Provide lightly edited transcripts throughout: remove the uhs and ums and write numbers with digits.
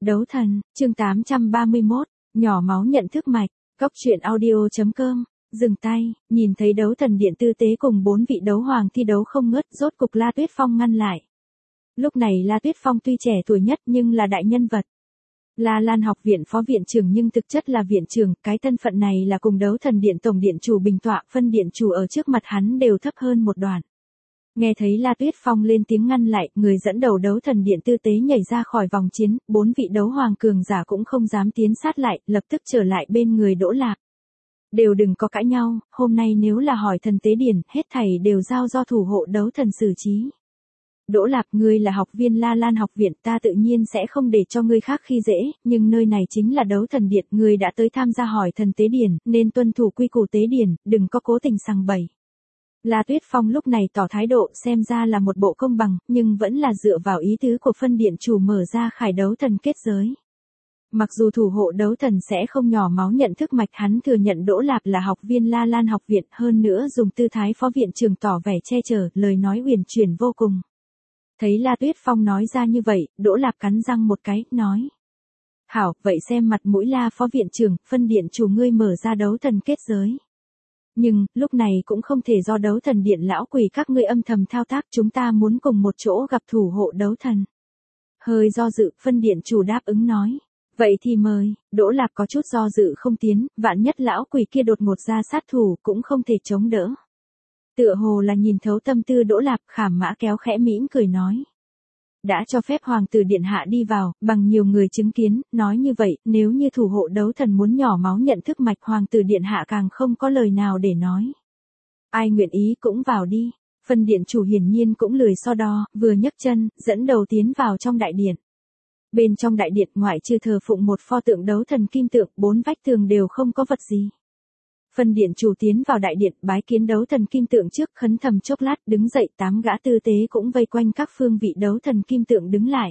Đấu thần, chương 831, nhỏ máu nhận thức mạch, Cóc truyện audio.com, dừng tay, nhìn thấy đấu thần điện tư tế cùng 4 vị đấu hoàng thi đấu không ngớt, rốt cục La Tuyết Phong ngăn lại. Lúc này La Tuyết Phong tuy trẻ tuổi nhất nhưng là đại nhân vật. La Lan học viện phó viện trưởng nhưng thực chất là viện trưởng, cái thân phận này là cùng đấu thần điện tổng điện chủ bình tọa, phân điện chủ ở trước mặt hắn đều thấp hơn một đoạn. Nghe thấy La Tuyết Phong lên tiếng ngăn lại, người dẫn đầu đấu thần điện tư tế nhảy ra khỏi vòng chiến, 4 vị đấu hoàng cường giả cũng không dám tiến sát lại, lập tức trở lại bên người Đỗ Lạp. Đều đừng có cãi nhau, hôm nay nếu là hỏi thần tế điển, hết thảy đều giao do thủ hộ đấu thần xử trí. Đỗ Lạp, ngươi là học viên La Lan học viện, ta tự nhiên sẽ không để cho ngươi khác khi dễ, nhưng nơi này chính là đấu thần điện, ngươi đã tới tham gia hỏi thần tế điển, nên tuân thủ quy củ tế điển, đừng có cố tình sằng bậy. La Tuyết Phong lúc này tỏ thái độ, xem ra là một bộ công bằng, nhưng vẫn là dựa vào ý tứ của phân điện chủ mở ra khải đấu thần kết giới. Mặc dù thủ hộ đấu thần sẽ không nhỏ máu nhận thức mạch, hắn thừa nhận Đỗ Lạp là học viên La Lan học viện, hơn nữa dùng tư thái phó viện trưởng tỏ vẻ che chở, lời nói uyển chuyển vô cùng. Thấy La Tuyết Phong nói ra như vậy, Đỗ Lạp cắn răng một cái, nói. Hảo, vậy xem mặt mũi La phó viện trưởng, phân điện chủ ngươi mở ra đấu thần kết giới. Nhưng, lúc này cũng không thể do đấu thần điện lão quỷ các ngươi âm thầm thao tác, chúng ta muốn cùng một chỗ gặp thủ hộ đấu thần. Hơi do dự, phân điện chủ đáp ứng nói. Vậy thì mời, Đỗ Lạp có chút do dự không tiến, vạn nhất lão quỷ kia đột ngột ra sát thủ cũng không thể chống đỡ. Tựa hồ là nhìn thấu tâm tư Đỗ Lạp, Khảm Mã kéo khẽ mỉm cười nói. Đã cho phép hoàng tử điện hạ đi vào, bằng nhiều người chứng kiến, nói như vậy, nếu như thủ hộ đấu thần muốn nhỏ máu nhận thức mạch, hoàng tử điện hạ càng không có lời nào để nói. Ai nguyện ý cũng vào đi. Phân điện chủ hiển nhiên cũng lười so đo, vừa nhấc chân, dẫn đầu tiến vào trong đại điện. Bên trong đại điện ngoại trừ thờ phụng một pho tượng đấu thần kim tượng, 4 vách tường đều không có vật gì. Phân điện chủ tiến vào đại điện, bái kiến đấu thần kim tượng trước, khấn thầm chốc lát, đứng dậy, 8 gã tư tế cũng vây quanh các phương vị đấu thần kim tượng đứng lại.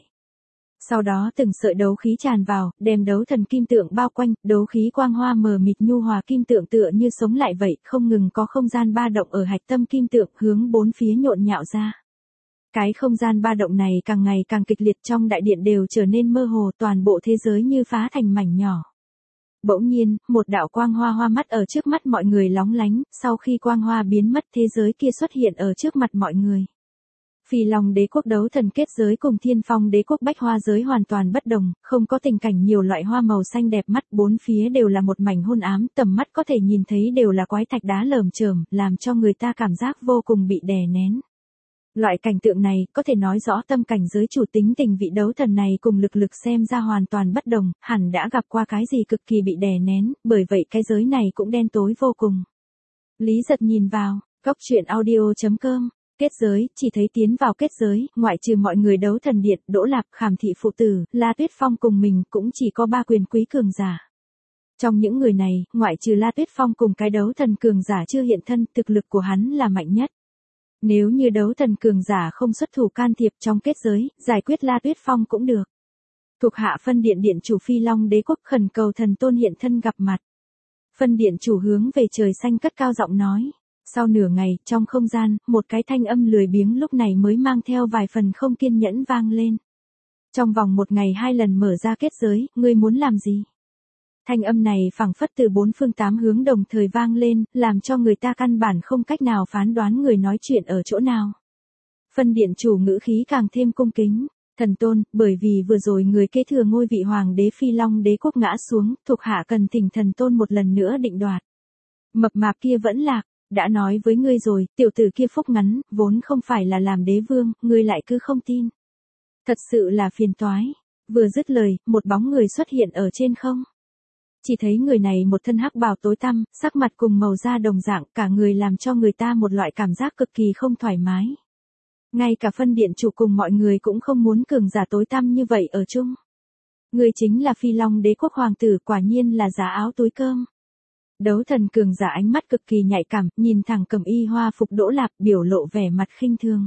Sau đó từng sợi đấu khí tràn vào, đem đấu thần kim tượng bao quanh, đấu khí quang hoa mờ mịt nhu hòa kim tượng tựa như sống lại vậy, không ngừng có không gian ba động ở hạch tâm kim tượng, hướng 4 phía nhộn nhạo ra. Cái không gian ba động này càng ngày càng kịch liệt, trong đại điện đều trở nên mơ hồ, toàn bộ thế giới như phá thành mảnh nhỏ. Bỗng nhiên, một đạo quang hoa hoa mắt ở trước mắt mọi người lóng lánh, sau khi quang hoa biến mất, thế giới kia xuất hiện ở trước mặt mọi người. Phi Long đế quốc đấu thần kết giới cùng Thiên Phong đế quốc bách hoa giới hoàn toàn bất đồng, không có tình cảnh nhiều loại hoa màu xanh đẹp mắt, 4 phía đều là một mảnh hôn ám, tầm mắt có thể nhìn thấy đều là quái thạch đá lởm chởm, làm cho người ta cảm giác vô cùng bị đè nén. Loại cảnh tượng này, có thể nói rõ tâm cảnh giới chủ, tính tình vị đấu thần này cùng lực xem ra hoàn toàn bất đồng, hẳn đã gặp qua cái gì cực kỳ bị đè nén, bởi vậy cái giới này cũng đen tối vô cùng. Lý Giật nhìn vào, Cóc truyện audio.com, kết giới, chỉ thấy tiến vào kết giới, ngoại trừ mọi người đấu thần điện, Đỗ Lạp, Khảm Thị phụ tử, La Tuyết Phong cùng mình, cũng chỉ có 3 quyền quý cường giả. Trong những người này, ngoại trừ La Tuyết Phong cùng cái đấu thần cường giả chưa hiện thân, thực lực của hắn là mạnh nhất. Nếu như đấu thần cường giả không xuất thủ can thiệp trong kết giới, giải quyết La Tuyết Phong cũng được. Thuộc hạ phân điện điện chủ Phi Long đế quốc khẩn cầu thần tôn hiện thân gặp mặt. Phân điện chủ hướng về trời xanh cất cao giọng nói. Sau nửa ngày, trong không gian, một cái thanh âm lười biếng lúc này mới mang theo vài phần không kiên nhẫn vang lên. Trong vòng 1 ngày 2 lần mở ra kết giới, ngươi muốn làm gì? Thanh âm này phảng phất từ 4 phương 8 hướng đồng thời vang lên, làm cho người ta căn bản không cách nào phán đoán người nói chuyện ở chỗ nào. Phân điện chủ ngữ khí càng thêm cung kính. Thần tôn, bởi vì vừa rồi người kế thừa ngôi vị hoàng đế Phi Long đế quốc ngã xuống, thuộc hạ cần thỉnh thần tôn một lần nữa định đoạt. Mập mạp kia vẫn lạc, đã nói với ngươi rồi, tiểu tử kia phúc ngắn, vốn không phải là làm đế vương, ngươi lại cứ không tin. Thật sự là phiền toái. Vừa dứt lời, một bóng người xuất hiện ở trên không. Chỉ thấy người này một thân hắc bào tối tăm, sắc mặt cùng màu da đồng dạng, cả người làm cho người ta một loại cảm giác cực kỳ không thoải mái. Ngay cả phân điện chủ cùng mọi người cũng không muốn cường giả tối tăm như vậy ở chung. Người chính là Phi Long đế quốc hoàng tử, quả nhiên là giá áo túi cơm. Đấu thần cường giả ánh mắt cực kỳ nhạy cảm, nhìn thẳng Cẩm Y hoa phục Đỗ Lạp, biểu lộ vẻ mặt khinh thường.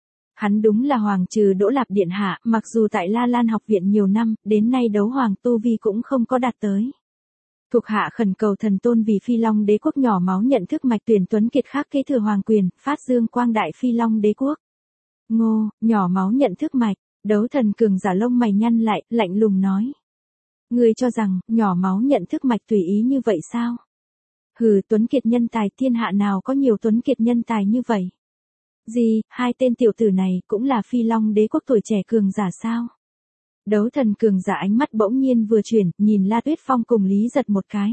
Hắn đúng là hoàng trừ Đỗ Lạp điện hạ, mặc dù tại La Lan học viện nhiều năm, đến nay đấu hoàng tu vi cũng không có đạt tới. Thuộc hạ khẩn cầu thần tôn vì Phi Long đế quốc nhỏ máu nhận thức mạch, tuyển tuấn kiệt khác kế thừa hoàng quyền, phát dương quang đại Phi Long đế quốc. Ngô, nhỏ máu nhận thức mạch, Đấu thần cường giả lông mày nhăn lại, lạnh lùng nói. Ngươi cho rằng, nhỏ máu nhận thức mạch tùy ý như vậy sao? Hừ, tuấn kiệt nhân tài, thiên hạ nào có nhiều tuấn kiệt nhân tài như vậy? Gì, hai tên tiểu tử này cũng là Phi Long đế quốc tuổi trẻ cường giả sao? Đấu thần cường giả ánh mắt bỗng nhiên vừa chuyển, nhìn La Tuyết Phong cùng Lý Giật một cái.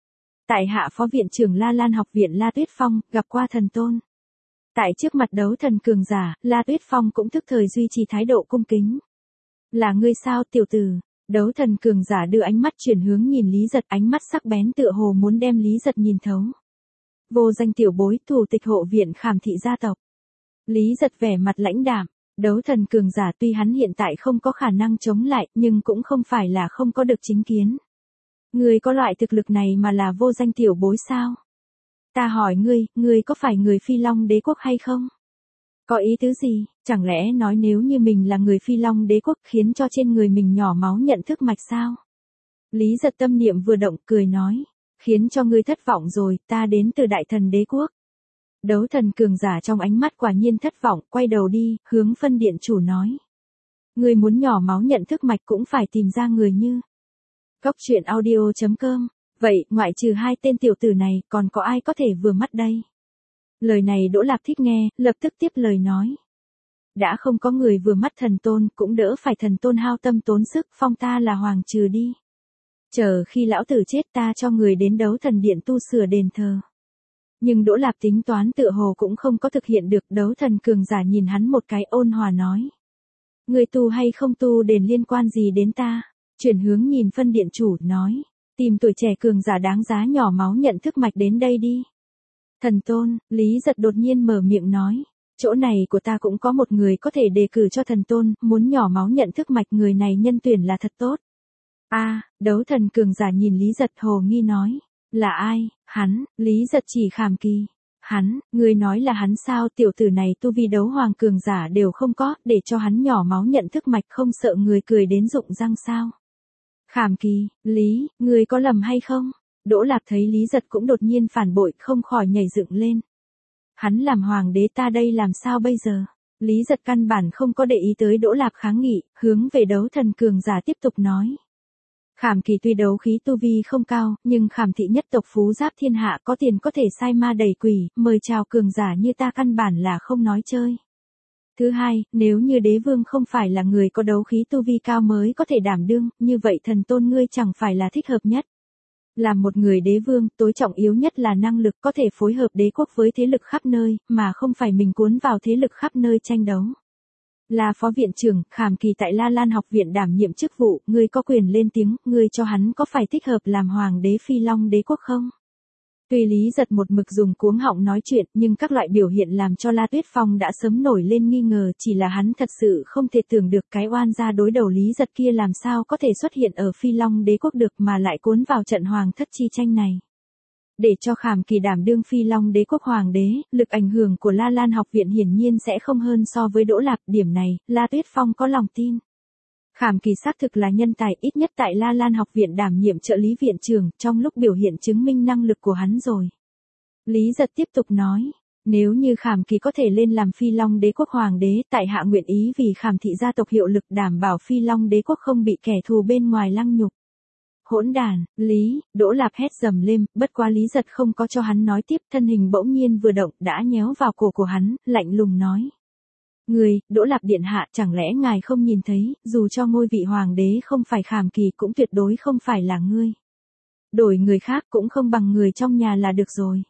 Tại hạ phó viện trưởng La Lan học viện La Tuyết Phong, gặp qua thần tôn. Tại trước mặt đấu thần cường giả, La Tuyết Phong cũng thức thời duy trì thái độ cung kính. Là ngươi sao tiểu tử? Đấu thần cường giả đưa ánh mắt chuyển hướng nhìn Lý Giật, ánh mắt sắc bén tựa hồ muốn đem Lý Giật nhìn thấu. Vô danh tiểu bối, thủ tịch hộ viện Khảm thị gia tộc. Lý Giật vẻ mặt lãnh đạm. Đấu thần cường giả tuy hắn hiện tại không có khả năng chống lại, nhưng cũng không phải là không có được chính kiến. Ngươi có loại thực lực này mà là vô danh tiểu bối sao? Ta hỏi ngươi có phải người Phi Long đế quốc hay không? Có ý tứ gì, chẳng lẽ nói nếu như mình là người Phi Long đế quốc khiến cho trên người mình nhỏ máu nhận thức mạch sao? Lý Giật tâm niệm vừa động cười nói, khiến cho ngươi thất vọng rồi, ta đến từ đại thần đế quốc. Đấu thần cường giả trong ánh mắt quả nhiên thất vọng, quay đầu đi, hướng phân điện chủ nói. Ngươi muốn nhỏ máu nhận thức mạch cũng phải tìm ra người như. Cốc truyện audio.com, vậy, ngoại trừ hai tên tiểu tử này, còn có ai có thể vừa mắt đây? Lời này Đỗ Lạp thích nghe, lập tức tiếp lời nói. Đã không có người vừa mắt thần tôn, cũng đỡ phải thần tôn hao tâm tốn sức, phong ta là hoàng trừ đi. Chờ khi lão tử chết ta cho người đến đấu thần điện tu sửa đền thờ. Nhưng Đỗ Lạp tính toán tựa hồ cũng không có thực hiện được. Đấu thần cường giả nhìn hắn một cái ôn hòa nói. Người tu hay không tu đền liên quan gì đến ta? Chuyển hướng nhìn phân điện chủ, nói. Tìm tuổi trẻ cường giả đáng giá nhỏ máu nhận thức mạch đến đây đi. Thần tôn, Lý Giật đột nhiên mở miệng nói. Chỗ này của ta cũng có một người có thể đề cử cho thần tôn, muốn nhỏ máu nhận thức mạch người này nhân tuyển là thật tốt. Đấu thần cường giả nhìn Lý Giật hồ nghi nói. Là ai? Hắn, Lý Giật chỉ Khảm Kỳ. Hắn, ngươi nói là hắn sao? Tiểu tử này tu vi đấu hoàng cường giả đều không có, để cho hắn nhỏ máu nhận thức mạch không sợ người cười đến rụng răng sao? Khảm Kỳ, Lý, ngươi có lầm hay không? Đỗ Lạp thấy Lý Giật cũng đột nhiên phản bội, không khỏi nhảy dựng lên. Hắn làm hoàng đế, ta đây làm sao bây giờ? Lý Giật căn bản không có để ý tới Đỗ Lạp kháng nghị, hướng về đấu thần cường giả tiếp tục nói. Khảm Kỳ tuy đấu khí tu vi không cao, nhưng Khảm thị nhất tộc phú giáp thiên hạ, có tiền có thể sai ma đẩy quỷ, mời chào cường giả như ta căn bản là không nói chơi. Thứ hai, nếu như đế vương không phải là người có đấu khí tu vi cao mới có thể đảm đương, như vậy thần tôn ngươi chẳng phải là thích hợp nhất. Làm một người đế vương, tối trọng yếu nhất là năng lực có thể phối hợp đế quốc với thế lực khắp nơi, mà không phải mình cuốn vào thế lực khắp nơi tranh đấu. Là phó viện trưởng, Khảm Kỳ tại La Lan học viện đảm nhiệm chức vụ, ngươi có quyền lên tiếng, ngươi cho hắn có phải thích hợp làm hoàng đế Phi Long đế quốc không? Tuy Lý Giật một mực dùng cuống họng nói chuyện, nhưng các loại biểu hiện làm cho La Tuyết Phong đã sớm nổi lên nghi ngờ, chỉ là hắn thật sự không thể tưởng được cái oan gia đối đầu Lý Giật kia làm sao có thể xuất hiện ở Phi Long đế quốc được mà lại cuốn vào trận hoàng thất chi tranh này. Để cho Khảm Kỳ đảm đương Phi Long đế quốc hoàng đế, lực ảnh hưởng của La Lan học viện hiển nhiên sẽ không hơn so với Đỗ Lạp, điểm này, La Tuyết Phong có lòng tin. Khảm Kỳ xác thực là nhân tài, ít nhất tại La Lan học viện đảm nhiệm trợ lý viện trưởng, trong lúc biểu hiện chứng minh năng lực của hắn rồi. Lý Giật tiếp tục nói, nếu như Khảm Kỳ có thể lên làm Phi Long đế quốc hoàng đế, tại hạ nguyện ý vì Khảm thị gia tộc hiệu lực đảm bảo Phi Long đế quốc không bị kẻ thù bên ngoài lăng nhục. Hỗn đàn, Lý, Đỗ Lạp hét dầm lên, bất quá Lý Giật không có cho hắn nói tiếp, thân hình bỗng nhiên vừa động, đã nhéo vào cổ của hắn, lạnh lùng nói. Người, Đỗ Lạp điện hạ, chẳng lẽ ngài không nhìn thấy, dù cho ngôi vị hoàng đế không phải Khảm Kỳ cũng tuyệt đối không phải là ngươi. Đổi người khác cũng không bằng người trong nhà là được rồi.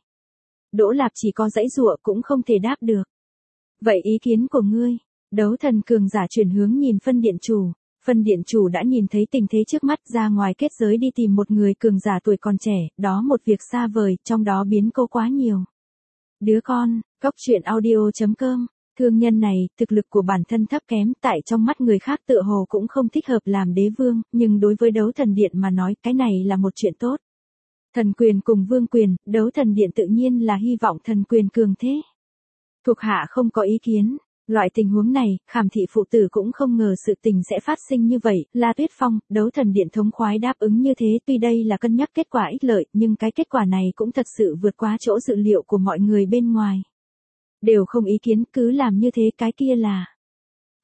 Đỗ Lạp chỉ có giãy giụa cũng không thể đáp được. Vậy ý kiến của ngươi? Đấu thần cường giả chuyển hướng nhìn phân điện chủ. Phân điện chủ đã nhìn thấy tình thế trước mắt, ra ngoài kết giới đi tìm một người cường giả tuổi còn trẻ, đó một việc xa vời, trong đó biến cố quá nhiều. Đứa con, cốc truyện audio.com, thương nhân này, thực lực của bản thân thấp kém, tại trong mắt người khác tựa hồ cũng không thích hợp làm đế vương, nhưng đối với đấu thần điện mà nói, cái này là một chuyện tốt. Thần quyền cùng vương quyền, đấu thần điện tự nhiên là hy vọng thần quyền cường thế. Thuộc hạ không có ý kiến. Loại tình huống này, Khảm thị phụ tử cũng không ngờ sự tình sẽ phát sinh như vậy, La Tuyết Phong, đấu thần điện thống khoái đáp ứng như thế, tuy đây là cân nhắc kết quả ích lợi, nhưng cái kết quả này cũng thật sự vượt quá chỗ dự liệu của mọi người bên ngoài. Đều không ý kiến, cứ làm như thế, cái kia là.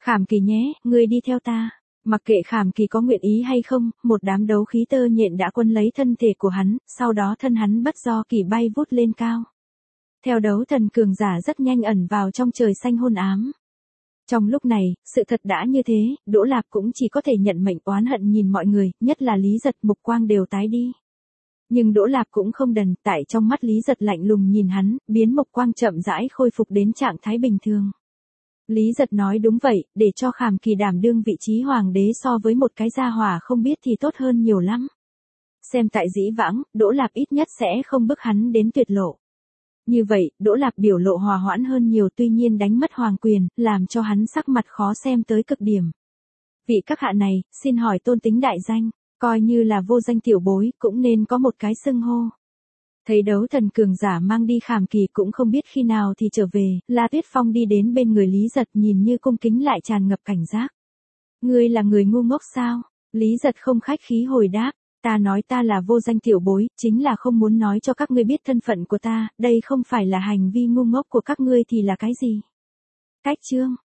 Khảm Kỳ nhé, ngươi đi theo ta. Mặc kệ Khảm Kỳ có nguyện ý hay không, một đám đấu khí tơ nhện đã quân lấy thân thể của hắn, sau đó thân hắn bất do kỳ bay vút lên cao. Theo đấu thần cường giả rất nhanh ẩn vào trong trời xanh hôn ám. Trong lúc này, sự thật đã như thế, Đỗ Lạp cũng chỉ có thể nhận mệnh oán hận nhìn mọi người, nhất là Lý Giật mục quang đều tái đi. Nhưng Đỗ Lạp cũng không đần, tại trong mắt Lý Giật lạnh lùng nhìn hắn, biến mục quang chậm rãi khôi phục đến trạng thái bình thường. Lý Giật nói đúng vậy, để cho Khảm Kỳ đảm đương vị trí hoàng đế so với một cái gia hỏa không biết thì tốt hơn nhiều lắm. Xem tại dĩ vãng, Đỗ Lạp ít nhất sẽ không bức hắn đến tuyệt lộ. Như vậy, Đỗ Lạp biểu lộ hòa hoãn hơn nhiều, tuy nhiên đánh mất hoàng quyền, làm cho hắn sắc mặt khó xem tới cực điểm. Vị các hạ này, xin hỏi tôn tính đại danh, coi như là vô danh tiểu bối, cũng nên có một cái xưng hô. Thấy đấu thần cường giả mang đi Khảm Kỳ cũng không biết khi nào thì trở về, La Tuyết Phong đi đến bên người Lý Giật nhìn như cung kính lại tràn ngập cảnh giác. Ngươi là người ngu ngốc sao? Lý Giật không khách khí hồi đáp. Ta nói ta là vô danh tiểu bối, chính là không muốn nói cho các ngươi biết thân phận của ta, đây không phải là hành vi ngu ngốc của các ngươi thì là cái gì? Cách chương